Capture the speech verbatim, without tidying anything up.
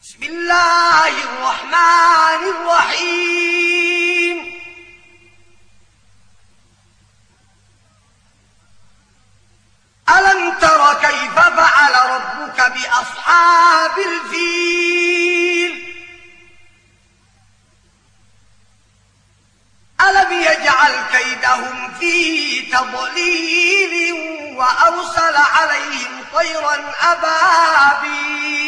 بسم الله الرحمن الرحيم ألم تر كيف فعل ربك بأصحاب الفيل ألم يجعل كيدهم في تضليل وأرسل عليهم طيرا أبابيل